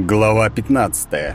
Глава 15.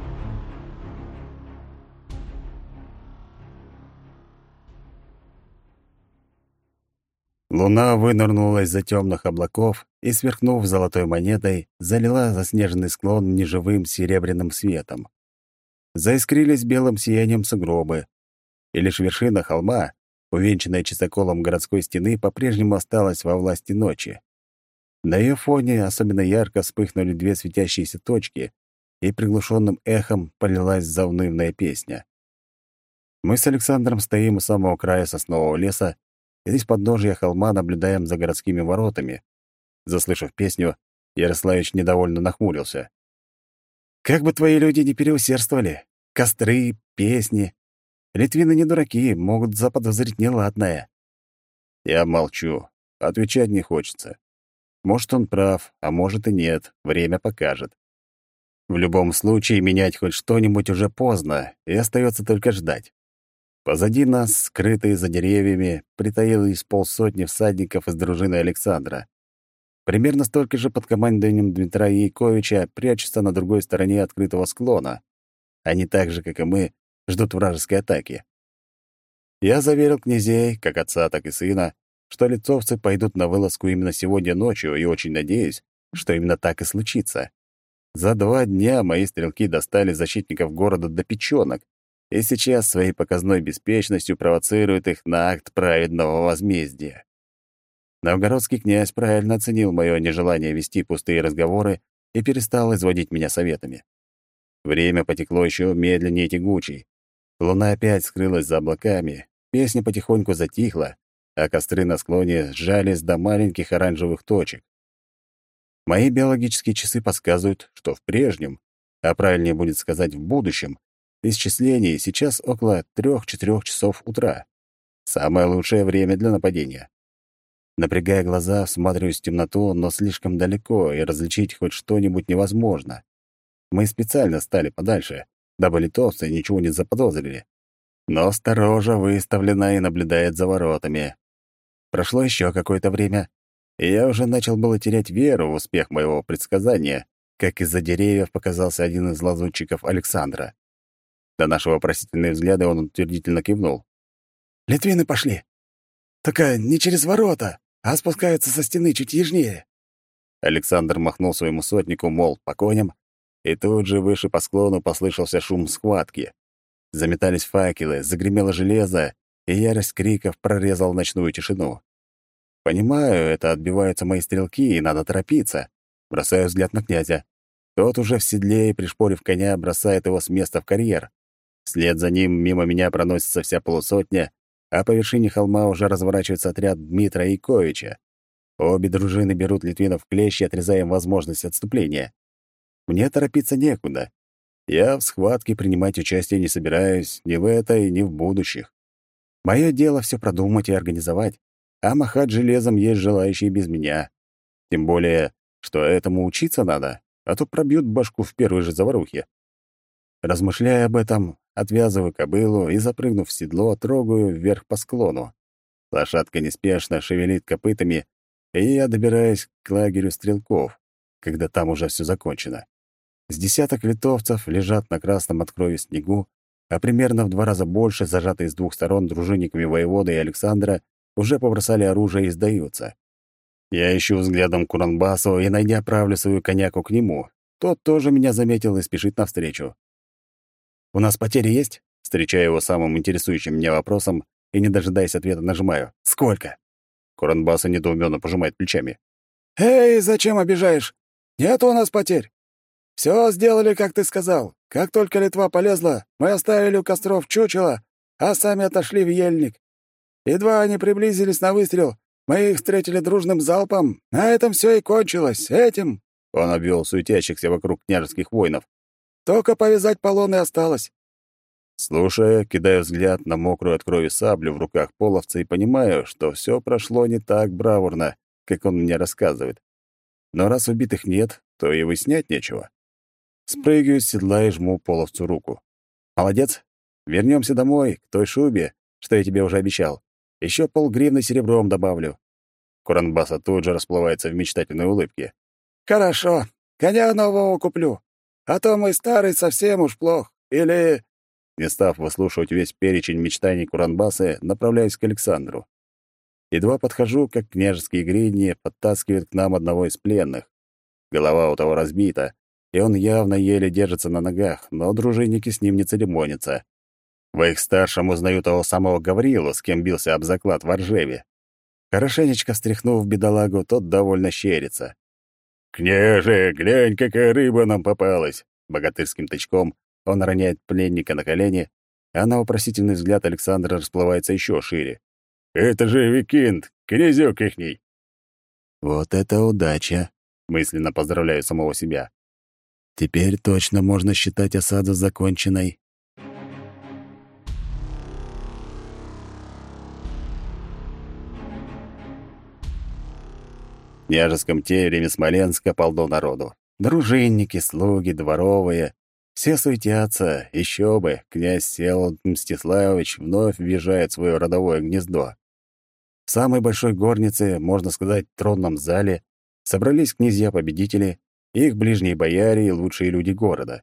Луна вынырнула из-за темных облаков и, сверкнув золотой монетой, залила заснеженный склон неживым серебряным светом. Заискрились белым сиянием сугробы, и лишь вершина холма, увенчанная чистоколом городской стены, по-прежнему осталась во власти ночи. На ее фоне особенно ярко вспыхнули две светящиеся точки, и приглушенным эхом полилась заунывная песня. Мы с Александром стоим у самого края соснового леса и из подножия холма наблюдаем за городскими воротами. Заслышав песню, Ярославич недовольно нахмурился. «Как бы твои люди не переусердствовали! Костры, песни. Литвины не дураки, могут заподозрить неладное». Я молчу. Отвечать не хочется. Может, он прав, а может и нет. Время покажет. В любом случае, менять хоть что-нибудь уже поздно, и остается только ждать. Позади нас, скрытые за деревьями, притаились полсотни всадников из дружины Александра. Примерно столько же под командованием Дмитра Яйковича прячутся на другой стороне открытого склона. Они так же, как и мы, ждут вражеской атаки. Я заверил князей, как отца, так и сына, что литовцы пойдут на вылазку именно сегодня ночью, и очень надеюсь, что именно так и случится. За 2 дня мои стрелки достали защитников города до печёнок, и сейчас своей показной беспечностью провоцируют их на акт праведного возмездия. Новгородский князь правильно оценил моё нежелание вести пустые разговоры и перестал изводить меня советами. Время потекло ещё медленнее тягучей. Луна опять скрылась за облаками, песня потихоньку затихла, а костры на склоне сжались до маленьких оранжевых точек. Мои биологические часы подсказывают, что в прежнем, а правильнее будет сказать в будущем, исчислении сейчас около 3-4 часов утра. Самое лучшее время для нападения. Напрягая глаза, всматриваюсь в темноту, но слишком далеко, и различить хоть что-нибудь невозможно. Мы специально стали подальше, дабы литовцы ничего не заподозрили. Но сторожа выставлена и наблюдает за воротами. Прошло еще какое-то время, и я уже начал было терять веру в успех моего предсказания, как из-за деревьев показался один из лазутчиков Александра. До нашего вопросительные взгляды он утвердительно кивнул. «Литвины пошли! Только не через ворота, а спускаются со стены чуть южнее». Александр махнул своему сотнику, мол, по коням, и тут же выше по склону послышался шум схватки. Заметались факелы, загремело железо, и ярость криков прорезала ночную тишину. Понимаю, это отбиваются мои стрелки, и надо торопиться. Бросаю взгляд на князя. Тот уже в седле и, пришпорив коня, бросает его с места в карьер. Вслед за ним мимо меня проносится вся полусотня, а по вершине холма уже разворачивается отряд Дмитра Яйковича. Обе дружины берут литвинов в клещи, отрезая им возможность отступления. Мне торопиться некуда. Я в схватке принимать участие не собираюсь ни в этой, ни в будущих. Мое дело все продумать и организовать, а махать железом есть желающие без меня. Тем более, что этому учиться надо, а то пробьют башку в первой же заварухе. Размышляя об этом, отвязываю кобылу и, запрыгнув в седло, трогаю вверх по склону. Лошадка неспешно шевелит копытами, и я добираюсь к лагерю стрелков, когда там уже все закончено. С десяток литовцев лежат на красном от крови снегу, а примерно в 2 раза больше, зажатые с 2 сторон дружинниками воевода и Александра, уже побросали оружие и сдаются. Я ищу взглядом Куранбасу и, найдя, правлю свою коняку к нему. Тот тоже меня заметил и спешит навстречу. «У нас потери есть?» Встречаю его самым интересующим меня вопросом и, не дожидаясь ответа, нажимаю. «Сколько?» Куранбаса недоуменно пожимает плечами. «Эй, зачем обижаешь? Нет у нас потерь. Все сделали, как ты сказал. Как только Литва полезла, мы оставили у костров чучело, а сами отошли в ельник. Едва они приблизились на выстрел, мы их встретили дружным залпом. На этом все и кончилось. Этим...» Он обвел суетящихся вокруг княжеских воинов. «Только повязать полоны осталось». Слушая, кидаю взгляд на мокрую от крови саблю в руках половца и понимаю, что все прошло не так бравурно, как он мне рассказывает. Но раз убитых нет, то и выяснять нечего. Спрыгиваю с седла и жму половцу руку. «Молодец. Вернемся домой, к той шубе, что я тебе уже обещал. Еще 0,5 серебром добавлю». Куранбаса тут же расплывается в мечтательной улыбке. «Хорошо. Коня нового куплю. А то мой старый совсем уж плох. Или...» Не став выслушивать весь перечень мечтаний Куранбасы, направляюсь к Александру. Едва подхожу, как княжеские гридни подтаскивают к нам одного из пленных. Голова у того разбита, и он явно еле держится на ногах, но дружинники с ним не церемонятся. В их старшем узнаю того самого Гаврилу, с кем бился об заклад в Оржеве. Хорошенечко встряхнув бедолагу, тот довольно щерится. «Княже, глянь, какая рыба нам попалась!» Богатырским тычком он роняет пленника на колени, а на вопросительный взгляд Александра расплывается еще шире. «Это же Викинт, князёк ихний!» «Вот это удача!» — мысленно поздравляю самого себя. «Теперь точно можно считать осаду законченной». В княжеском тереме Смоленска полно народу. Дружинники, слуги, дворовые. Все суетятся, еще бы, князь Всеволод Мстиславович вновь въезжает в свое родовое гнездо. В самой большой горнице, можно сказать, тронном зале, собрались князья-победители, их ближние бояре и лучшие люди города.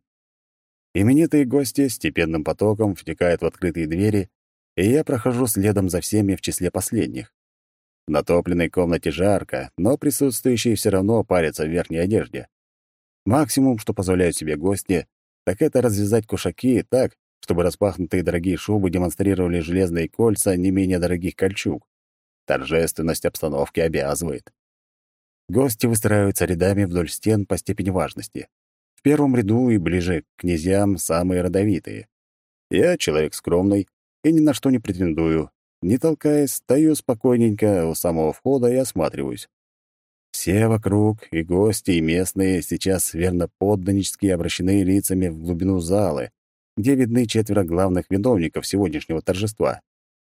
Именитые гости степенным потоком втекают в открытые двери, и я прохожу следом за всеми в числе последних. В натопленной комнате жарко, но присутствующие все равно парятся в верхней одежде. Максимум, что позволяют себе гости, так это развязать кушаки так, чтобы распахнутые дорогие шубы демонстрировали железные кольца не менее дорогих кольчуг. Торжественность обстановки обязывает. Гости выстраиваются рядами вдоль стен по степени важности. В первом ряду и ближе к князьям самые родовитые. Я человек скромный и ни на что не претендую. Не толкаясь, стою спокойненько у самого входа и осматриваюсь. Все вокруг, и гости, и местные, сейчас верно подданнически обращены лицами в глубину залы, где видны 4 главных виновников сегодняшнего торжества.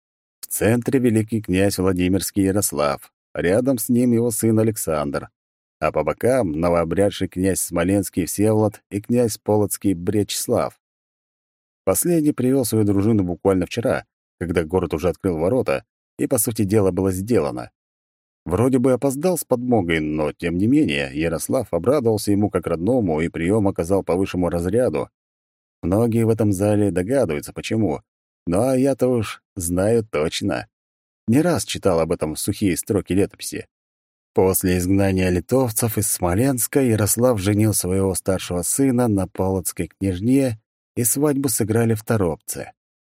В центре великий князь Владимирский Ярослав, рядом с ним его сын Александр, а по бокам новообрядший князь Смоленский Всеволод и князь Полоцкий Бречеслав. Последний привел свою дружину буквально вчера, когда город уже открыл ворота, и, по сути дела, было сделано. Вроде бы опоздал с подмогой, но, тем не менее, Ярослав обрадовался ему как родному и прием оказал по высшему разряду. Многие в этом зале догадываются, почему. Ну а я-то уж знаю точно. Не раз читал об этом в сухие строки летописи. После изгнания литовцев из Смоленска Ярослав женил своего старшего сына на полоцкой княжне, и свадьбу сыграли в Торопце.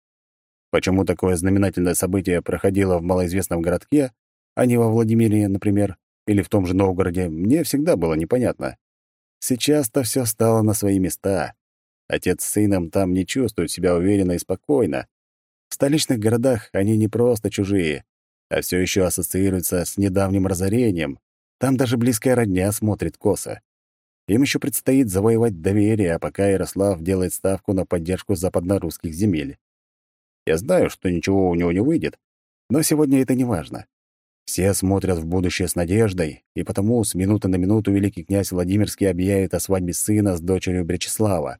Почему такое знаменательное событие проходило в малоизвестном городке, а не во Владимире, например, или в том же Новгороде, мне всегда было непонятно. Сейчас-то все стало на свои места. Отец с сыном там не чувствуют себя уверенно и спокойно. В столичных городах они не просто чужие, а все еще ассоциируются с недавним разорением. Там даже близкая родня смотрит косо. Им еще предстоит завоевать доверие, а пока Ярослав делает ставку на поддержку западно-русских земель. Я знаю, что ничего у него не выйдет, но сегодня это не важно. Все смотрят в будущее с надеждой, и потому с минуты на минуту великий князь Владимирский объявит о свадьбе сына с дочерью Бречеслава.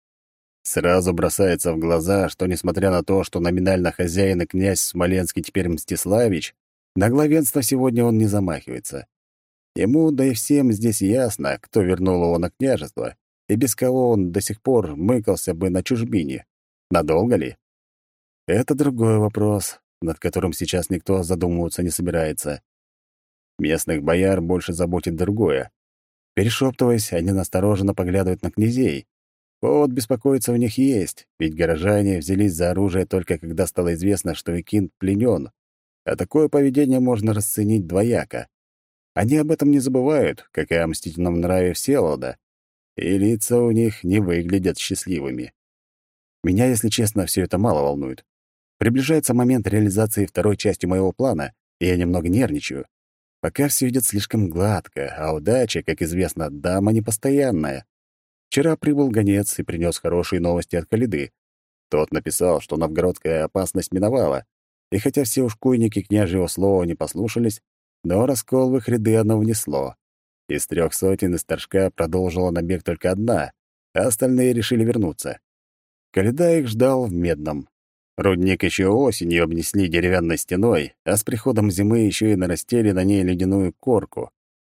Сразу бросается в глаза, что, несмотря на то, что номинально хозяин и князь Смоленский теперь Мстиславич, на главенство сегодня он не замахивается. Ему, да и всем здесь ясно, кто вернул его на княжество, и без кого он до сих пор мыкался бы на чужбине. Надолго ли? Это другой вопрос, над которым сейчас никто задумываться не собирается. Местных бояр больше заботит другое. Перешептываясь, они настороженно поглядывают на князей. Повод беспокоиться у них есть, ведь горожане взялись за оружие только когда стало известно, что Викинт пленен. А такое поведение можно расценить двояко. Они об этом не забывают, как и о мстительном нраве Всеволода, и лица у них не выглядят счастливыми. Меня, если честно, все это мало волнует. Приближается момент реализации второй части моего плана, и я немного нервничаю. Пока все идет слишком гладко, а удача, как известно, дама непостоянная. Вчера прибыл гонец и принес хорошие новости от Калиды. Тот написал, что новгородская опасность миновала, и хотя все ушкуйники княжьего слова не послушались, но раскол в их ряды оно внесло. Из 3 сотен из Торжка продолжила набег только одна, а остальные решили вернуться. Калида их ждал в Медном. Рудник еще осенью обнесли деревянной стеной, а с приходом зимы еще и нарастили на ней ледяную корку.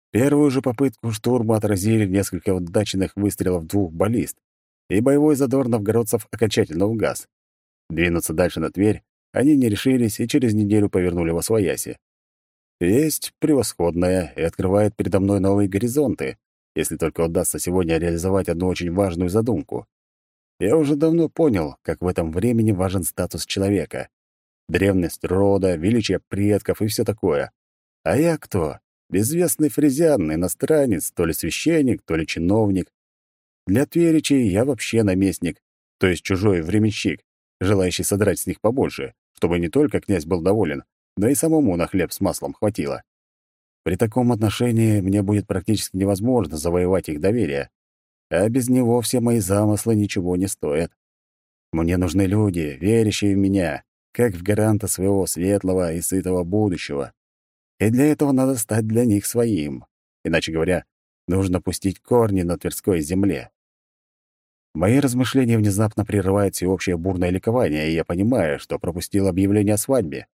Первую же попытку штурма отразили несколько удачных выстрелов двух баллист, и боевой задор новгородцев окончательно угас. Двинуться дальше на Тверь они не решились и через неделю повернули восвояси. Весть превосходная и открывает передо мной новые горизонты, если только удастся сегодня реализовать одну очень важную задумку. Я уже давно понял, как в этом времени важен статус человека. Древность рода, величие предков и все такое. А я кто? Безвестный фрезиан, иностранец, то ли священник, то ли чиновник. Для тверичей я вообще наместник, то есть чужой временщик, желающий содрать с них побольше, чтобы не только князь был доволен, но и самому на хлеб с маслом хватило. При таком отношении мне будет практически невозможно завоевать их доверие, а без него все мои замыслы ничего не стоят. Мне нужны люди, верящие в меня, как в гаранта своего светлого и сытого будущего. И для этого надо стать для них своим. Иначе говоря, нужно пустить корни на Тверской земле. Мои размышления внезапно прерывает всеобщее бурное ликование, и я понимаю, что пропустил объявление о свадьбе.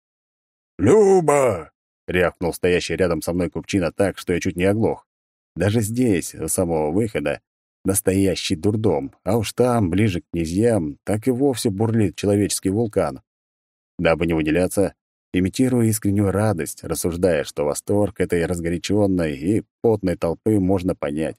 «Люба!» — рявкнул стоящий рядом со мной купчина так, что я чуть не оглох. Даже здесь, у самого выхода, настоящий дурдом, а уж там, ближе к князьям, так и вовсе бурлит человеческий вулкан. Дабы не выделяться, имитирую искреннюю радость, рассуждая, что восторг этой разгоряченной и потной толпы можно понять.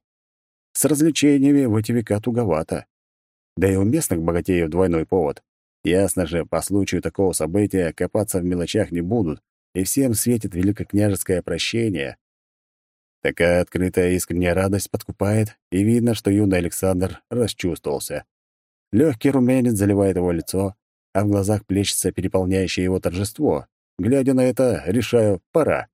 С развлечениями в эти века туговато. Да и у местных богатеев двойной повод. Ясно же, по случаю такого события копаться в мелочах не будут, и всем светит великокняжеское прощение. Такая открытая искренняя радость подкупает, и видно, что юный Александр расчувствовался. Легкий румянец заливает его лицо, а в глазах плещется переполняющее его торжество. Глядя на это, решаю — пора.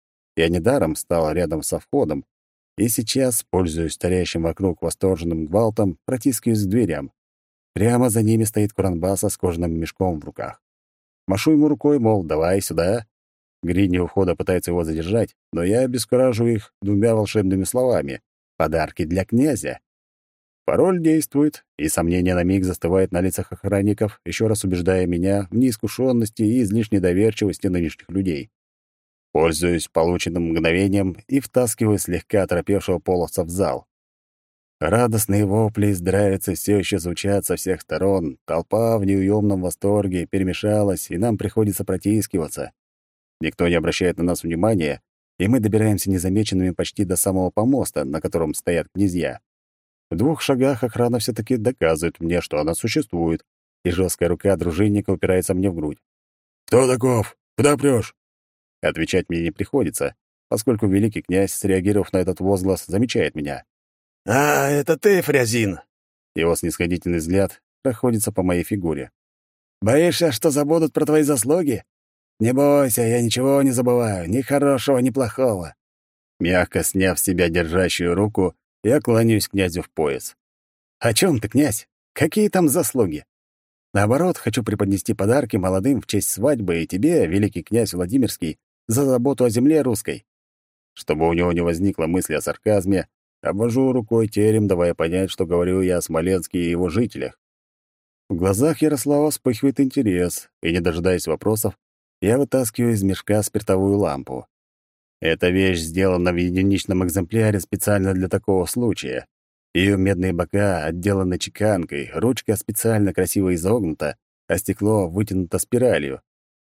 Я недаром стал рядом со входом, и сейчас, пользуясь стоящим вокруг восторженным гвалтом, протискиваюсь к дверям. Прямо за ними стоит Куранбаса с кожаным мешком в руках. Машу ему рукой, мол, давай сюда. Гридни у входа пытается его задержать, но я обескураживаю их двумя волшебными словами: «Подарки для князя». Пароль действует, и сомнение на миг застывает на лицах охранников, еще раз убеждая меня в неискушенности и излишней доверчивости нынешних людей. Пользуюсь полученным мгновением и втаскиваю слегка оторопевшего половца в зал. Радостные вопли и здравицы все еще звучат со всех сторон, толпа в неуемном восторге перемешалась, и нам приходится протискиваться. Никто не обращает на нас внимания, и мы добираемся незамеченными почти до самого помоста, на котором стоят князья. В 2 шагах охрана все-таки доказывает мне, что она существует, и жесткая рука дружинника упирается мне в грудь. «Кто таков? Куда прешь?» Отвечать мне не приходится, поскольку великий князь, среагировав на этот возглас, замечает меня. «А, это ты, Фрязин!» Его снисходительный взгляд проходится по моей фигуре. «Боишься, что забудут про твои заслуги? Не бойся, я ничего не забываю, ни хорошего, ни плохого». Мягко сняв с себя держащую руку, я кланяюсь князю в пояс. «О чем ты, князь? Какие там заслуги? Наоборот, хочу преподнести подарки молодым в честь свадьбы и тебе, великий князь Владимирский, за заботу о земле русской». Чтобы у него не возникло мысли о сарказме, обвожу рукой терем, давая понять, что говорю я о Смоленске и его жителях. В глазах Ярослава вспыхивает интерес, и, не дожидаясь вопросов, я вытаскиваю из мешка спиртовую лампу. Эта вещь сделана в единичном экземпляре специально для такого случая. Ее медные бока отделаны чеканкой, ручка специально красиво изогнута, а стекло вытянуто спиралью.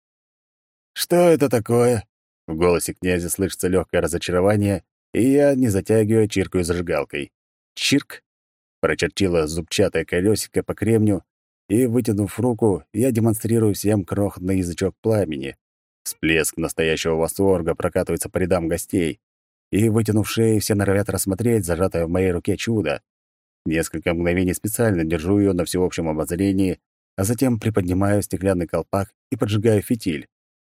«Что это такое?» В голосе князя слышится легкое разочарование, и я, не затягивая, чиркаю зажигалкой. Чирк! Прочертила зубчатое колесико по кремню, и, вытянув руку, я демонстрирую всем крохотный язычок пламени. Всплеск настоящего восторга прокатывается по рядам гостей, и, вытянув шеи, все норовят рассмотреть зажатое в моей руке чудо. Несколько мгновений специально держу ее на всеобщем обозрении, а затем приподнимаю стеклянный колпак и поджигаю фитиль.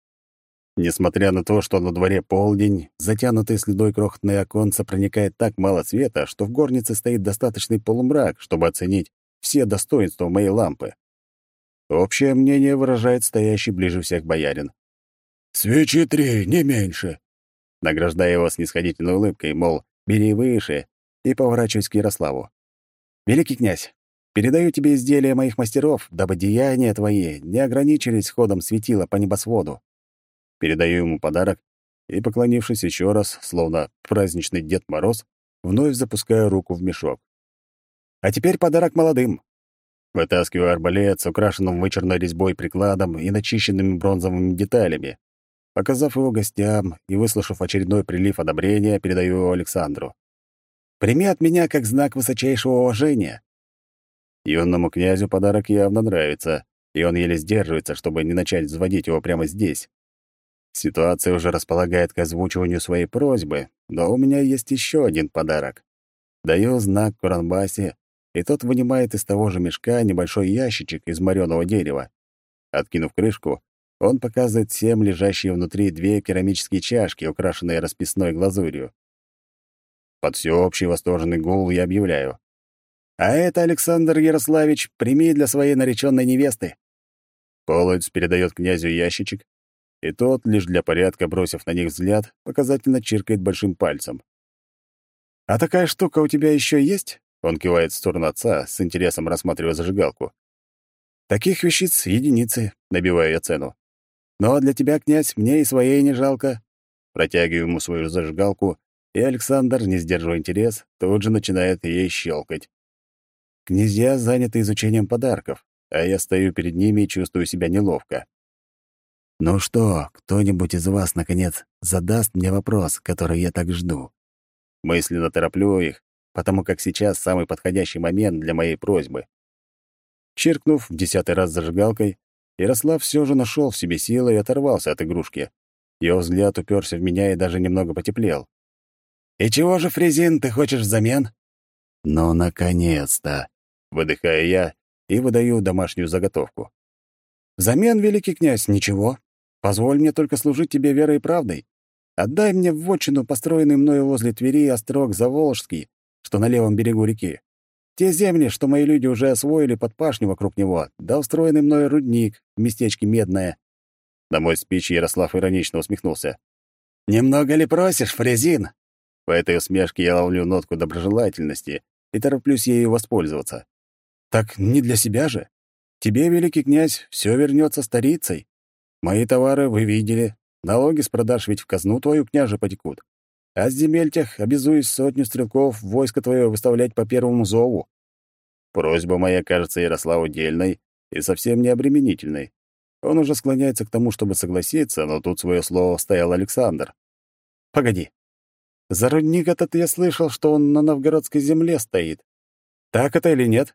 Несмотря на то, что на дворе полдень, затянутый слюдой крохотное оконце проникает так мало света, что в горнице стоит достаточный полумрак, чтобы оценить все достоинства моей лампы. Общее мнение выражает стоящий ближе всех боярин. «Свечи 3, не меньше!» Награждая его снисходительной улыбкой, мол, бери выше, и поворачиваюсь к Ярославу. «Великий князь, передаю тебе изделия моих мастеров, дабы деяния твои не ограничились ходом светила по небосводу». Передаю ему подарок и, поклонившись еще раз, словно праздничный Дед Мороз, вновь запускаю руку в мешок. А теперь подарок молодым. Вытаскиваю арбалет с украшенным вычурной резьбой прикладом и начищенными бронзовыми деталями. Показав его гостям и выслушав очередной прилив одобрения, передаю его Александру. «Прими от меня как знак высочайшего уважения». Юному князю подарок явно нравится, и он еле сдерживается, чтобы не начать взводить его прямо здесь. Ситуация уже располагает к озвучиванию своей просьбы, но у меня есть еще один подарок. Даю знак Куранбасе, и тот вынимает из того же мешка небольшой ящичек из морёного дерева. Откинув крышку, он показывает всем лежащие внутри 2 керамические чашки, украшенные расписной глазурью. Под всеобщий восторженный гул я объявляю: «А это, Александр Ярославич, прими для своей нареченной невесты». Половец передает князю ящичек, и тот, лишь для порядка бросив на них взгляд, показательно чиркает большим пальцем. «А такая штука у тебя еще есть?» Он кивает в сторону отца, с интересом рассматривая зажигалку. «Таких вещиц единицы», — набиваю я цену. «Но для тебя, князь, мне и своей не жалко». Протягиваю ему свою зажигалку, и Александр, не сдерживая интерес, тут же начинает ей щелкать. Князья заняты изучением подарков, а я стою перед ними и чувствую себя неловко. «Ну что, кто-нибудь из вас, наконец, задаст мне вопрос, который я так жду?» Мысленно тороплю их, потому как сейчас самый подходящий момент для моей просьбы. Чиркнув в 10-й раз зажигалкой, Ярослав все же нашел в себе силы и оторвался от игрушки. Его взгляд уперся в меня и даже немного потеплел. «И чего же, Фрезин, ты хочешь взамен?» «Ну, наконец-то!» — выдыхаю я и выдаю домашнюю заготовку. «Взамен, великий князь, ничего. Позволь мне только служить тебе верой и правдой. Отдай мне в вотчину, построенный мною возле Твери, острог Заволжский, что на левом берегу реки. Те земли, что мои люди уже освоили под пашню вокруг него, да устроенный мною рудник в местечке Медное». На мой спич Ярослав иронично усмехнулся. «Немного ли просишь, Фрезин?» По этой усмешке я ловлю нотку доброжелательности и тороплюсь ею воспользоваться. «Так не для себя же. Тебе, великий князь, все вернется старицей. Мои товары вы видели. Налоги с продаж ведь в казну твою, княже, потекут. А с земель тех обязуюсь 100 стрелков в войско твое выставлять по первому зову». Просьба моя кажется Ярославу дельной и совсем не обременительной. Он уже склоняется к тому, чтобы согласиться, но тут свое слово вставил Александр. «Погоди. За рудник этот я слышал, что он на новгородской земле стоит. Так это или нет?»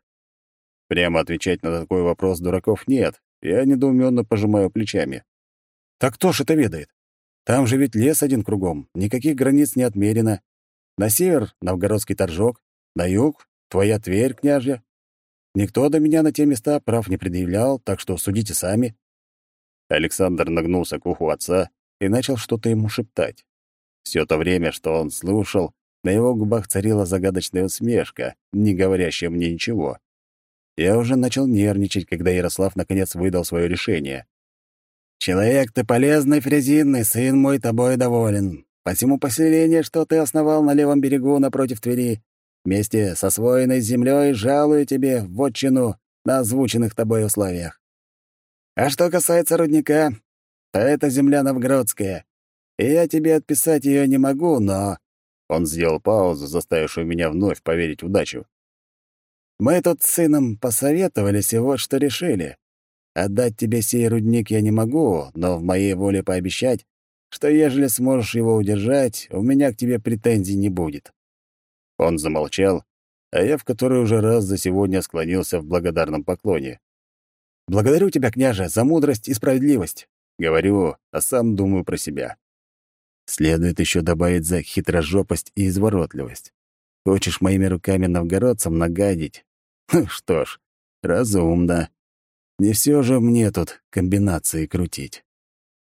Прямо отвечать на такой вопрос дураков нет. Я недоуменно пожимаю плечами. «Так кто ж это ведает? Там же ведь лес один кругом, никаких границ не отмерено. На север — новгородский торжок, на юг — твоя Тверь, княжья. Никто до меня на те места прав не предъявлял, так что судите сами». Александр нагнулся к уху отца и начал что-то ему шептать. Все то время, что он слушал, на его губах царила загадочная усмешка, не говорящая мне ничего. Я уже начал нервничать, когда Ярослав наконец выдал свое решение. «Человек ты полезный, Фрезинный, сын мой тобой доволен. Посему поселение, что ты основал на левом берегу напротив Твери, вместе с освоенной землей жалую тебе в вотчину на озвученных тобой условиях. А что касается рудника, то это земля новгородская, и я тебе отписать ее не могу, но...» Он сделал паузу, заставившую меня вновь поверить в удачу. «Мы тут с сыном посоветовались и вот что решили. Отдать тебе сей рудник я не могу, но в моей воле пообещать, что ежели сможешь его удержать, у меня к тебе претензий не будет». Он замолчал, а я в который уже раз за сегодня склонился в благодарном поклоне. «Благодарю тебя, княже, за мудрость и справедливость», — говорю, а сам думаю про себя. Следует еще добавить за хитрожопость и изворотливость. Хочешь моими руками новгородцам нагадить? Что ж, разумно. Не все же мне тут комбинации крутить.